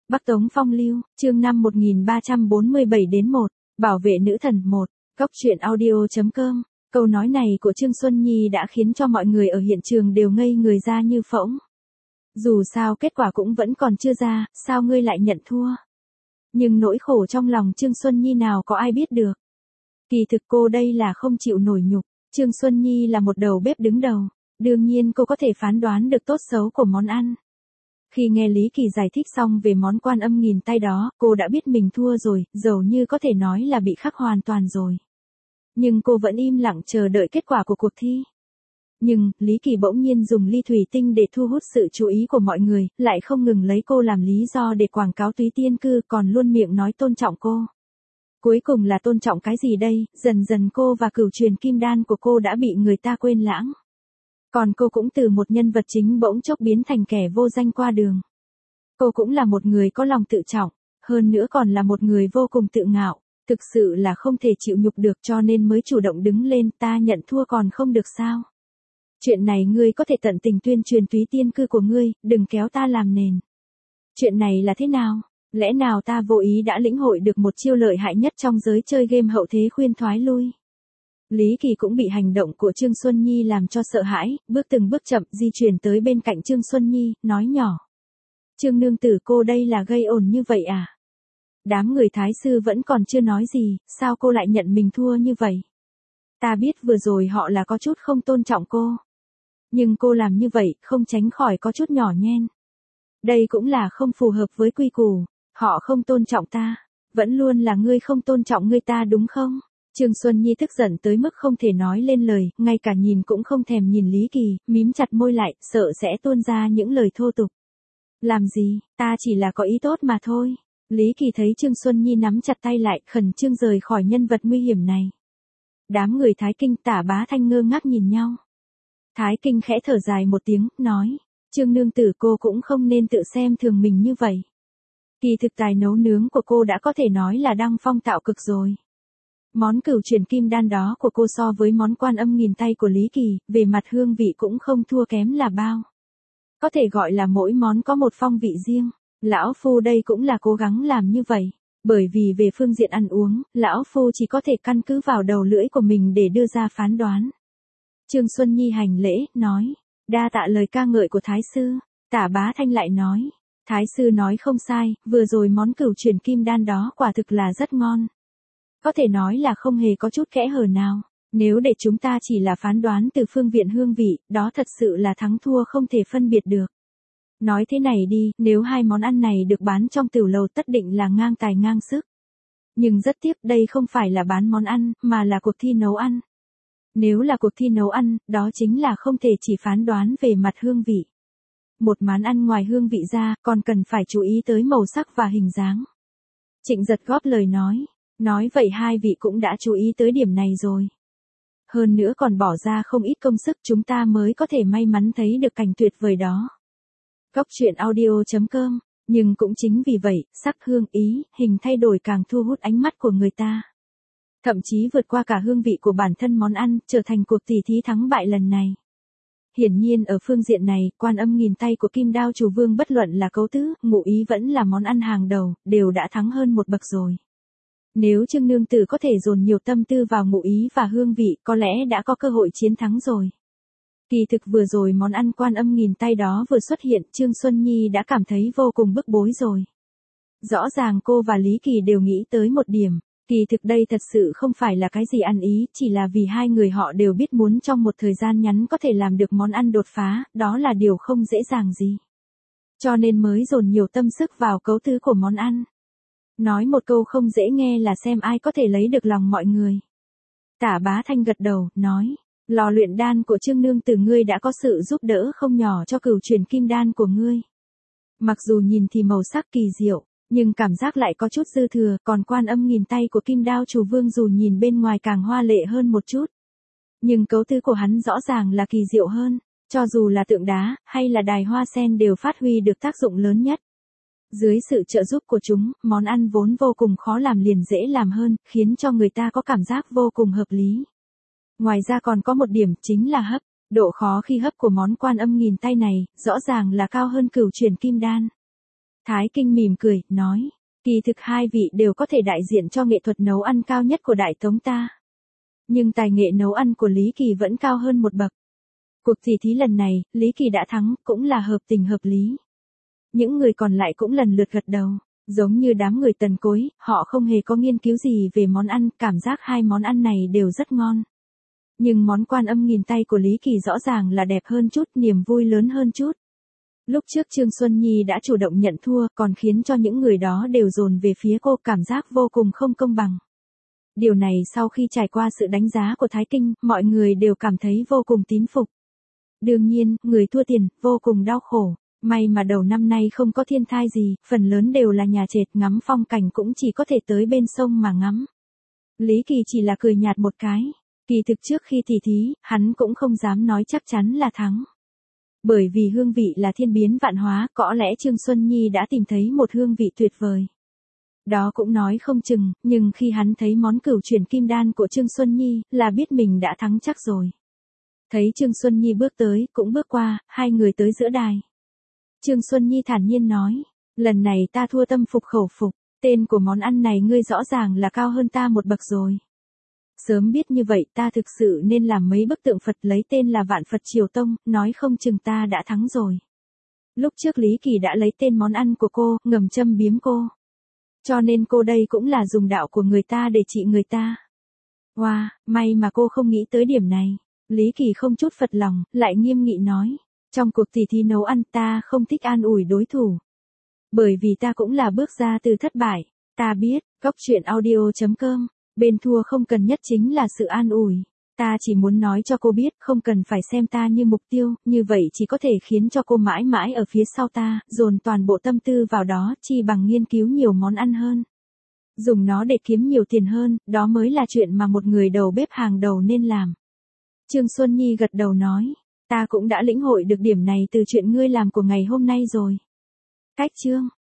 Bắc Tống Phong Lưu, chương 5 1347-1, Bảo vệ nữ thần 1, Góc truyện audio.com. Câu nói này của Trương Xuân Nhi đã khiến cho mọi người ở hiện trường đều ngây người ra như phỗng. Dù sao kết quả cũng vẫn còn chưa ra, sao ngươi lại nhận thua? Nhưng nỗi khổ trong lòng Trương Xuân Nhi nào có ai biết được. Kỳ thực cô đây là không chịu nổi nhục. Trương Xuân Nhi là một đầu bếp đứng đầu, đương nhiên cô có thể phán đoán được tốt xấu của món ăn. Khi nghe Lý Kỳ giải thích xong về món Quan Âm nghìn tay đó, cô đã biết mình thua rồi, dầu như có thể nói là bị khắc hoàn toàn rồi. Nhưng cô vẫn im lặng chờ đợi kết quả của cuộc thi. Nhưng, Lý Kỳ bỗng nhiên dùng ly thủy tinh để thu hút sự chú ý của mọi người, lại không ngừng lấy cô làm lý do để quảng cáo Túy Tiên Cư, còn luôn miệng nói tôn trọng cô. Cuối cùng là tôn trọng cái gì đây? Dần dần cô và cửu truyền kim đan của cô đã bị người ta quên lãng. Còn cô cũng từ một nhân vật chính bỗng chốc biến thành kẻ vô danh qua đường. Cô cũng là một người có lòng tự trọng, hơn nữa còn là một người vô cùng tự ngạo, thực sự là không thể chịu nhục được cho nên mới chủ động đứng lên. Ta nhận thua còn không được sao? Chuyện này ngươi có thể tận tình tuyên truyền Túy Tiên Cư của ngươi, đừng kéo ta làm nền. Chuyện này là thế nào? Lẽ nào ta vô ý đã lĩnh hội được một chiêu lợi hại nhất trong giới chơi game hậu thế khuyên thoái lui? Lý Kỳ cũng bị hành động của Trương Xuân Nhi làm cho sợ hãi, bước từng bước chậm di chuyển tới bên cạnh Trương Xuân Nhi, nói nhỏ. Trương nương tử, cô đây là gây ồn như vậy à? Đám người thái sư vẫn còn chưa nói gì, sao cô lại nhận mình thua như vậy? Ta biết vừa rồi họ là có chút không tôn trọng cô. Nhưng cô làm như vậy không tránh khỏi có chút nhỏ nhen. Đây cũng là không phù hợp với quy củ, họ không tôn trọng ta, vẫn luôn là ngươi không tôn trọng ngươi ta đúng không? Trương Xuân Nhi tức giận tới mức không thể nói lên lời, ngay cả nhìn cũng không thèm nhìn Lý Kỳ, mím chặt môi lại, sợ sẽ tuôn ra những lời thô tục. Làm gì, ta chỉ là có ý tốt mà thôi. Lý Kỳ thấy Trương Xuân Nhi nắm chặt tay lại, khẩn trương rời khỏi nhân vật nguy hiểm này. Đám người Thái Kinh Tả Bá Thanh ngơ ngác nhìn nhau. Thái Kinh khẽ thở dài một tiếng, nói, Trương nương tử, cô cũng không nên tự xem thường mình như vậy. Kỳ thực tài nấu nướng của cô đã có thể nói là đăng phong tạo cực rồi. Món cửu truyền kim đan đó của cô so với món Quan Âm nghìn tay của Lý Kỳ, về mặt hương vị cũng không thua kém là bao. Có thể gọi là mỗi món có một phong vị riêng. Lão Phu đây cũng là cố gắng làm như vậy. Bởi vì về phương diện ăn uống, Lão Phu chỉ có thể căn cứ vào đầu lưỡi của mình để đưa ra phán đoán. Trương Xuân Nhi hành lễ, nói, đa tạ lời ca ngợi của Thái Sư. Tả Bá Thanh lại nói, Thái Sư nói không sai, vừa rồi món cửu truyền kim đan đó quả thực là rất ngon. Có thể nói là không hề có chút kẽ hở nào. Nếu để chúng ta chỉ là phán đoán từ phương diện hương vị, đó thật sự là thắng thua không thể phân biệt được. Nói thế này đi, nếu hai món ăn này được bán trong tiểu lầu tất định là ngang tài ngang sức. Nhưng rất tiếc đây không phải là bán món ăn, mà là cuộc thi nấu ăn. Nếu là cuộc thi nấu ăn, đó chính là không thể chỉ phán đoán về mặt hương vị. Một món ăn ngoài hương vị ra, còn cần phải chú ý tới màu sắc và hình dáng. Trịnh Giật góp lời nói vậy hai vị cũng đã chú ý tới điểm này rồi. Hơn nữa còn bỏ ra không ít công sức chúng ta mới có thể may mắn thấy được cảnh tuyệt vời đó. Góc truyện audio.com, nhưng cũng chính vì vậy, sắc hương ý, hình thay đổi càng thu hút ánh mắt của người ta. Thậm chí vượt qua cả hương vị của bản thân món ăn, trở thành cuộc tỷ thí thắng bại lần này. Hiển nhiên ở phương diện này, Quan Âm nghìn tay của Kim Đao Chủ Vương bất luận là cấu tứ, ngụ ý vẫn là món ăn hàng đầu, đều đã thắng hơn một bậc rồi. Nếu Trương nương tử có thể dồn nhiều tâm tư vào ngụ ý và hương vị, có lẽ đã có cơ hội chiến thắng rồi. Kỳ thực vừa rồi món ăn Quan Âm nghìn tay đó vừa xuất hiện, Trương Xuân Nhi đã cảm thấy vô cùng bức bối rồi. Rõ ràng cô và Lý Kỳ đều nghĩ tới một điểm, kỳ thực đây thật sự không phải là cái gì ăn ý, chỉ là vì hai người họ đều biết muốn trong một thời gian ngắn có thể làm được món ăn đột phá, đó là điều không dễ dàng gì. Cho nên mới dồn nhiều tâm sức vào cấu tứ của món ăn. Nói một câu không dễ nghe là xem ai có thể lấy được lòng mọi người. Tả Bá Thanh gật đầu, nói, lò luyện đan của Trương nương tử ngươi đã có sự giúp đỡ không nhỏ cho cửu truyền kim đan của ngươi. Mặc dù nhìn thì màu sắc kỳ diệu, nhưng cảm giác lại có chút dư thừa, còn Quan Âm nghìn tay của Kim Đao Chủ Vương dù nhìn bên ngoài càng hoa lệ hơn một chút. Nhưng cấu tứ của hắn rõ ràng là kỳ diệu hơn, cho dù là tượng đá, hay là đài hoa sen đều phát huy được tác dụng lớn nhất. Dưới sự trợ giúp của chúng, món ăn vốn vô cùng khó làm liền dễ làm hơn, khiến cho người ta có cảm giác vô cùng hợp lý. Ngoài ra còn có một điểm chính là hấp. Độ khó khi hấp của món Quan Âm nghìn tay này, rõ ràng là cao hơn cửu truyền kim đan. Thái Kinh mỉm cười, nói, kỳ thực hai vị đều có thể đại diện cho nghệ thuật nấu ăn cao nhất của Đại Tống ta. Nhưng tài nghệ nấu ăn của Lý Kỳ vẫn cao hơn một bậc. Cuộc tỉ thí lần này, Lý Kỳ đã thắng, cũng là hợp tình hợp lý. Những người còn lại cũng lần lượt gật đầu. Giống như đám người Tần Cối, họ không hề có nghiên cứu gì về món ăn, cảm giác hai món ăn này đều rất ngon. Nhưng món Quan Âm nghìn tay của Lý Kỳ rõ ràng là đẹp hơn chút, niềm vui lớn hơn chút. Lúc trước Trương Xuân Nhi đã chủ động nhận thua, còn khiến cho những người đó đều dồn về phía cô, cảm giác vô cùng không công bằng. Điều này sau khi trải qua sự đánh giá của Thái Kinh, mọi người đều cảm thấy vô cùng tín phục. Đương nhiên, người thua tiền, vô cùng đau khổ. May mà đầu năm nay không có thiên thai gì, phần lớn đều là nhà trệt, ngắm phong cảnh cũng chỉ có thể tới bên sông mà ngắm. Lý Kỳ chỉ là cười nhạt một cái. Kỳ thực trước khi tỉ thí, hắn cũng không dám nói chắc chắn là thắng. Bởi vì hương vị là thiên biến vạn hóa, có lẽ Trương Xuân Nhi đã tìm thấy một hương vị tuyệt vời. Đó cũng nói không chừng, nhưng khi hắn thấy món cửu chuyển kim đan của Trương Xuân Nhi, là biết mình đã thắng chắc rồi. Thấy Trương Xuân Nhi bước tới, cũng bước qua, hai người tới giữa đài. Trương Xuân Nhi thản nhiên nói, lần này ta thua tâm phục khẩu phục, tên của món ăn này ngươi rõ ràng là cao hơn ta một bậc rồi. Sớm biết như vậy ta thực sự nên làm mấy bức tượng Phật lấy tên là Vạn Phật Triều Tông, nói không chừng ta đã thắng rồi. Lúc trước Lý Kỳ đã lấy tên món ăn của cô, ngầm châm biếm cô. Cho nên cô đây cũng là dùng đạo của người ta để trị người ta. Wow, may mà cô không nghĩ tới điểm này. Lý Kỳ không chút phật lòng, lại nghiêm nghị nói. Trong cuộc tỉ thí nấu ăn ta không thích an ủi đối thủ. Bởi vì ta cũng là bước ra từ thất bại. Ta biết, Cốc Truyện Audio.com, bên thua không cần nhất chính là sự an ủi. Ta chỉ muốn nói cho cô biết không cần phải xem ta như mục tiêu, như vậy chỉ có thể khiến cho cô mãi mãi ở phía sau ta, dồn toàn bộ tâm tư vào đó, chi bằng nghiên cứu nhiều món ăn hơn. Dùng nó để kiếm nhiều tiền hơn, đó mới là chuyện mà một người đầu bếp hàng đầu nên làm. Trương Xuân Nhi gật đầu nói, ta cũng đã lĩnh hội được điểm này từ chuyện ngươi làm của ngày hôm nay rồi. Cách chương